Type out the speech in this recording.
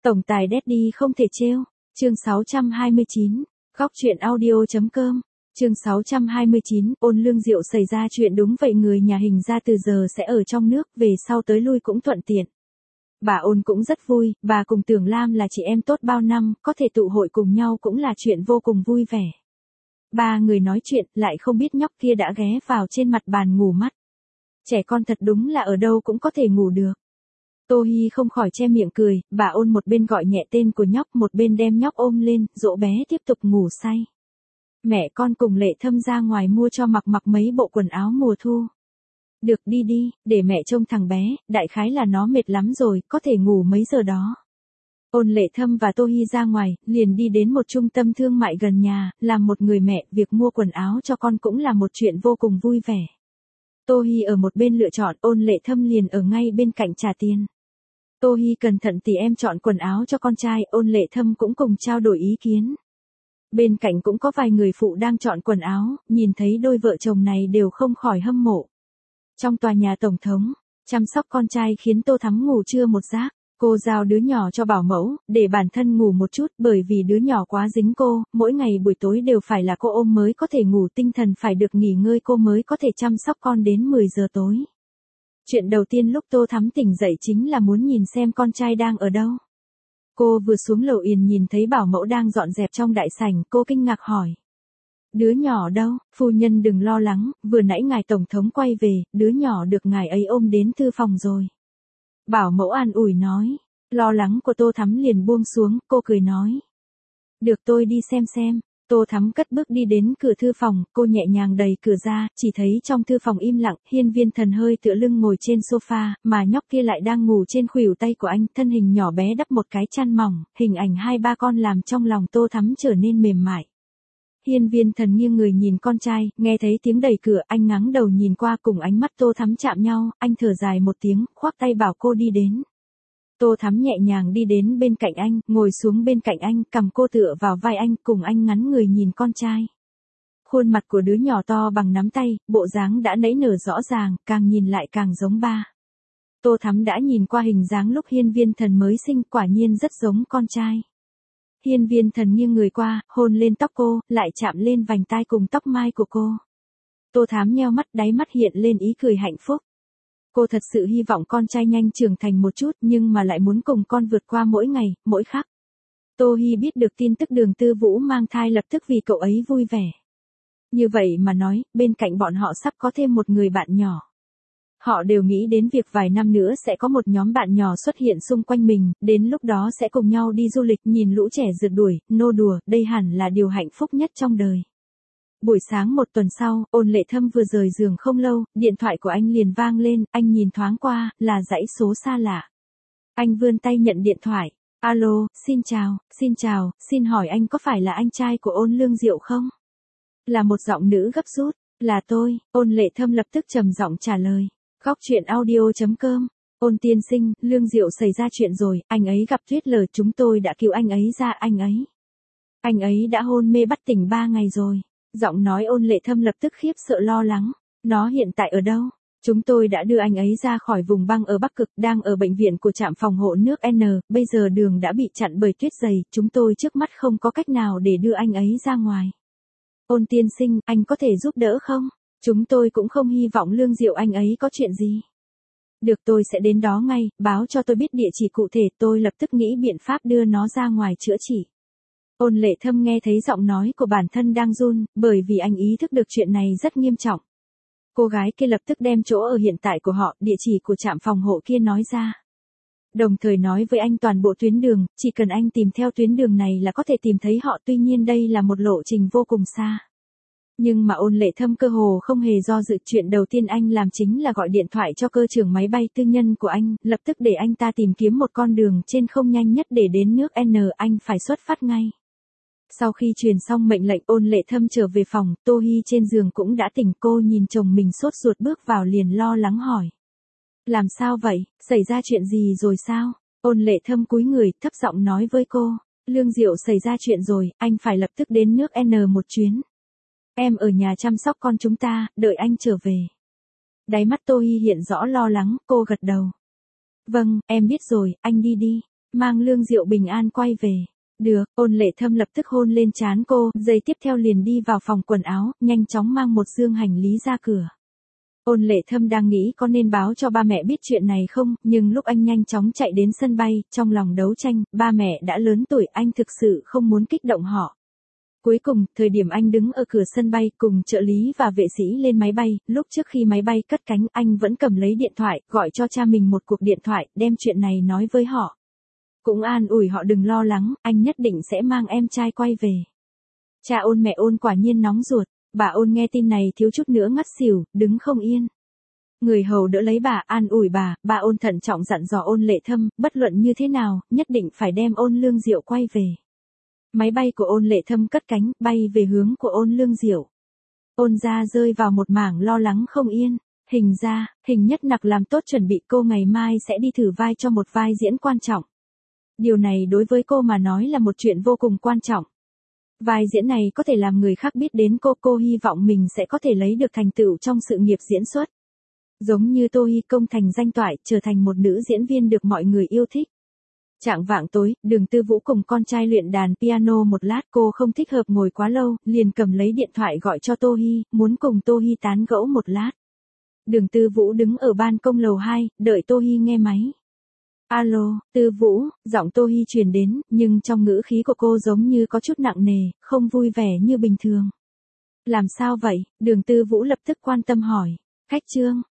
Tổng tài Daddy không thể trêu. Chương 629. Góc truyện audio.com. Chương 629. Ôn Lương Diệu xảy ra chuyện đúng vậy, người nhà Hình ra từ giờ sẽ ở trong nước, về sau tới lui cũng thuận tiện. Bà Ôn cũng rất vui, bà cùng Tưởng Lam là chị em tốt bao năm, có thể tụ hội cùng nhau cũng là chuyện vô cùng vui vẻ. Ba người nói chuyện, lại không biết nhóc kia đã ghé vào trên mặt bàn ngủ mất. Trẻ con thật đúng là ở đâu cũng có thể ngủ được. Tô Hi không khỏi che miệng cười, bà Ôn một bên gọi nhẹ tên của nhóc, một bên đem nhóc ôm lên, dỗ bé tiếp tục ngủ say. Mẹ con cùng Lệ Thâm ra ngoài mua cho mặc mấy bộ quần áo mùa thu. Được, đi đi, để mẹ trông thằng bé, đại khái là nó mệt lắm rồi, có thể ngủ mấy giờ đó. Ôn Lệ Thâm và Tô Hi ra ngoài, liền đi đến một trung tâm thương mại gần nhà, làm một người mẹ, việc mua quần áo cho con cũng là một chuyện vô cùng vui vẻ. Tô Hi ở một bên lựa chọn, Ôn Lệ Thâm liền ở ngay bên cạnh trả tiền. Tô Hi cẩn thận tỉ em chọn quần áo cho con trai, Ôn Lệ Thâm cũng cùng trao đổi ý kiến. Bên cạnh cũng có vài người phụ đang chọn quần áo, nhìn thấy đôi vợ chồng này đều không khỏi hâm mộ. Trong tòa nhà tổng thống, chăm sóc con trai khiến Tô Thắm ngủ trưa một giấc. Cô giao đứa nhỏ cho bảo mẫu, để bản thân ngủ một chút, bởi vì đứa nhỏ quá dính cô, mỗi ngày buổi tối đều phải là cô ôm mới có thể ngủ, tinh thần phải được nghỉ ngơi cô mới có thể chăm sóc con đến 10 giờ tối. Chuyện đầu tiên lúc Tô Thắm tỉnh dậy chính là muốn nhìn xem con trai đang ở đâu. Cô vừa xuống lầu Yền nhìn thấy bảo mẫu đang dọn dẹp trong đại sảnh, cô kinh ngạc hỏi. Đứa nhỏ đâu, phu nhân đừng lo lắng, vừa nãy ngài tổng thống quay về, đứa nhỏ được ngài ấy ôm đến thư phòng rồi. Bảo mẫu an ủi nói, lo lắng của Tô Thắm liền buông xuống, cô cười nói. Được, tôi đi xem. Tô Thắm cất bước đi đến cửa thư phòng, cô nhẹ nhàng đẩy cửa ra, chỉ thấy trong thư phòng im lặng, Hiên Viên Thần hơi tựa lưng ngồi trên sofa, mà nhóc kia lại đang ngủ trên khuỷu tay của anh, thân hình nhỏ bé đắp một cái chăn mỏng, hình ảnh hai ba con làm trong lòng Tô Thắm trở nên mềm mại. Hiên Viên Thần nghiêng người nhìn con trai, nghe thấy tiếng đẩy cửa, anh ngáng đầu nhìn qua, cùng ánh mắt Tô Thắm chạm nhau, anh thở dài một tiếng, khoác tay bảo cô đi đến. Tô Thắm nhẹ nhàng đi đến bên cạnh anh, ngồi xuống bên cạnh anh, cầm cô tựa vào vai anh, cùng anh ngắn người nhìn con trai. Khuôn mặt của đứa nhỏ to bằng nắm tay, bộ dáng đã nảy nở rõ ràng, càng nhìn lại càng giống ba. Tô Thắm đã nhìn qua hình dáng lúc Hiên Viên Thần mới sinh, quả nhiên rất giống con trai. Hiên Viên Thần nghiêng người qua, hôn lên tóc cô, lại chạm lên vành tai cùng tóc mai của cô. Tô Thắm nheo mắt, đáy mắt hiện lên ý cười hạnh phúc. Cô thật sự hy vọng con trai nhanh trưởng thành một chút, nhưng mà lại muốn cùng con vượt qua mỗi ngày, mỗi khắc. Tô Hi biết được tin tức Đường Tư Vũ mang thai lập tức vì cậu ấy vui vẻ. Như vậy mà nói, bên cạnh bọn họ sắp có thêm một người bạn nhỏ. Họ đều nghĩ đến việc vài năm nữa sẽ có một nhóm bạn nhỏ xuất hiện xung quanh mình, đến lúc đó sẽ cùng nhau đi du lịch, nhìn lũ trẻ rượt đuổi, nô đùa, đây hẳn là điều hạnh phúc nhất trong đời. Buổi sáng một tuần sau, Ôn Lệ Thâm vừa rời giường không lâu, điện thoại của anh liền vang lên, anh nhìn thoáng qua, là dãy số xa lạ. Anh vươn tay nhận điện thoại. Alo, xin chào, xin hỏi anh có phải là anh trai của Ôn Lương Diệu không? Là một giọng nữ gấp rút. Là tôi, Ôn Lệ Thâm lập tức trầm giọng trả lời. Góc truyện audio.com. Ôn tiên sinh, Lương Diệu xảy ra chuyện rồi, anh ấy gặp tuyết lở, chúng tôi đã cứu anh ấy ra, anh ấy đã hôn mê bất tỉnh 3 ngày rồi. Giọng nói Ôn Lệ Thâm lập tức khiếp sợ lo lắng. Nó hiện tại ở đâu? Chúng tôi đã đưa anh ấy ra khỏi vùng băng ở Bắc Cực, đang ở bệnh viện của trạm phòng hộ nước N, bây giờ đường đã bị chặn bởi tuyết dày, chúng tôi trước mắt không có cách nào để đưa anh ấy ra ngoài. Ôn tiên sinh, anh có thể giúp đỡ không? Chúng tôi cũng không hy vọng Lương Diệu anh ấy có chuyện gì. Được, tôi sẽ đến đó ngay, báo cho tôi biết địa chỉ cụ thể, tôi lập tức nghĩ biện pháp đưa nó ra ngoài chữa trị. Ôn Lệ Thâm nghe thấy giọng nói của bản thân đang run, bởi vì anh ý thức được chuyện này rất nghiêm trọng. Cô gái kia lập tức đem chỗ ở hiện tại của họ, địa chỉ của trạm phòng hộ kia nói ra. Đồng thời nói với anh toàn bộ tuyến đường, chỉ cần anh tìm theo tuyến đường này là có thể tìm thấy họ, tuy nhiên đây là một lộ trình vô cùng xa. Nhưng mà Ôn Lệ Thâm cơ hồ không hề do dự, chuyện đầu tiên anh làm chính là gọi điện thoại cho cơ trưởng máy bay tư nhân của anh, lập tức để anh ta tìm kiếm một con đường trên không nhanh nhất để đến nước N, anh phải xuất phát ngay. Sau khi truyền xong mệnh lệnh, Ôn Lệ Thâm trở về phòng, Tô Hi trên giường cũng đã tỉnh, cô nhìn chồng mình sốt ruột bước vào liền lo lắng hỏi. Làm sao vậy, xảy ra chuyện gì rồi sao? Ôn Lệ Thâm cúi người, thấp giọng nói với cô. Lương Diệu xảy ra chuyện rồi, anh phải lập tức đến nước N một chuyến. Em ở nhà chăm sóc con chúng ta, đợi anh trở về. Đáy mắt Tô Hi hiện rõ lo lắng, cô gật đầu. Vâng, em biết rồi, anh đi đi. mang Lương Diệu bình an quay về. Được, Ôn Lệ Thâm lập tức hôn lên trán cô, giây tiếp theo liền đi vào phòng quần áo, nhanh chóng mang một dương hành lý ra cửa. Ôn Lệ Thâm đang nghĩ có nên báo cho ba mẹ biết chuyện này không, nhưng lúc anh nhanh chóng chạy đến sân bay, trong lòng đấu tranh, ba mẹ đã lớn tuổi, anh thực sự không muốn kích động họ. Cuối cùng, thời điểm anh đứng ở cửa sân bay cùng trợ lý và vệ sĩ lên máy bay, lúc trước khi máy bay cất cánh, anh vẫn cầm lấy điện thoại, gọi cho cha mình một cuộc điện thoại, đem chuyện này nói với họ. Cũng an ủi họ đừng lo lắng, anh nhất định sẽ mang em trai quay về. Cha Ôn mẹ Ôn quả nhiên nóng ruột, bà Ôn nghe tin này thiếu chút nữa ngất xỉu, đứng không yên. Người hầu đỡ lấy bà, an ủi bà Ôn thận trọng dặn dò Ôn Lệ Thâm, bất luận như thế nào, nhất định phải đem Ôn Lương Diệu quay về. Máy bay của Ôn Lệ Thâm cất cánh, bay về hướng của Ôn Lương Diệu. Ôn gia rơi vào một mảng lo lắng không yên. Hình Nhất Nặc làm tốt chuẩn bị cô ngày mai sẽ đi thử vai cho một vai diễn quan trọng. Điều này đối với cô mà nói là một chuyện vô cùng quan trọng. Vai diễn này có thể làm người khác biết đến cô hy vọng mình sẽ có thể lấy được thành tựu trong sự nghiệp diễn xuất. Giống như Tô Hy công thành danh toại, trở thành một nữ diễn viên được mọi người yêu thích. Chạng vạng tối, Đường Tư Vũ cùng con trai luyện đàn piano một lát, cô không thích hợp ngồi quá lâu, liền cầm lấy điện thoại gọi cho Tô Hy, muốn cùng Tô Hy tán gẫu một lát. Đường Tư Vũ đứng ở ban công lầu 2, đợi Tô Hy nghe máy. Alo, Tư Vũ, giọng Tô Hy truyền đến, nhưng trong ngữ khí của cô giống như có chút nặng nề, không vui vẻ như bình thường. Làm sao vậy? Đường Tư Vũ lập tức quan tâm hỏi. Khách Trương,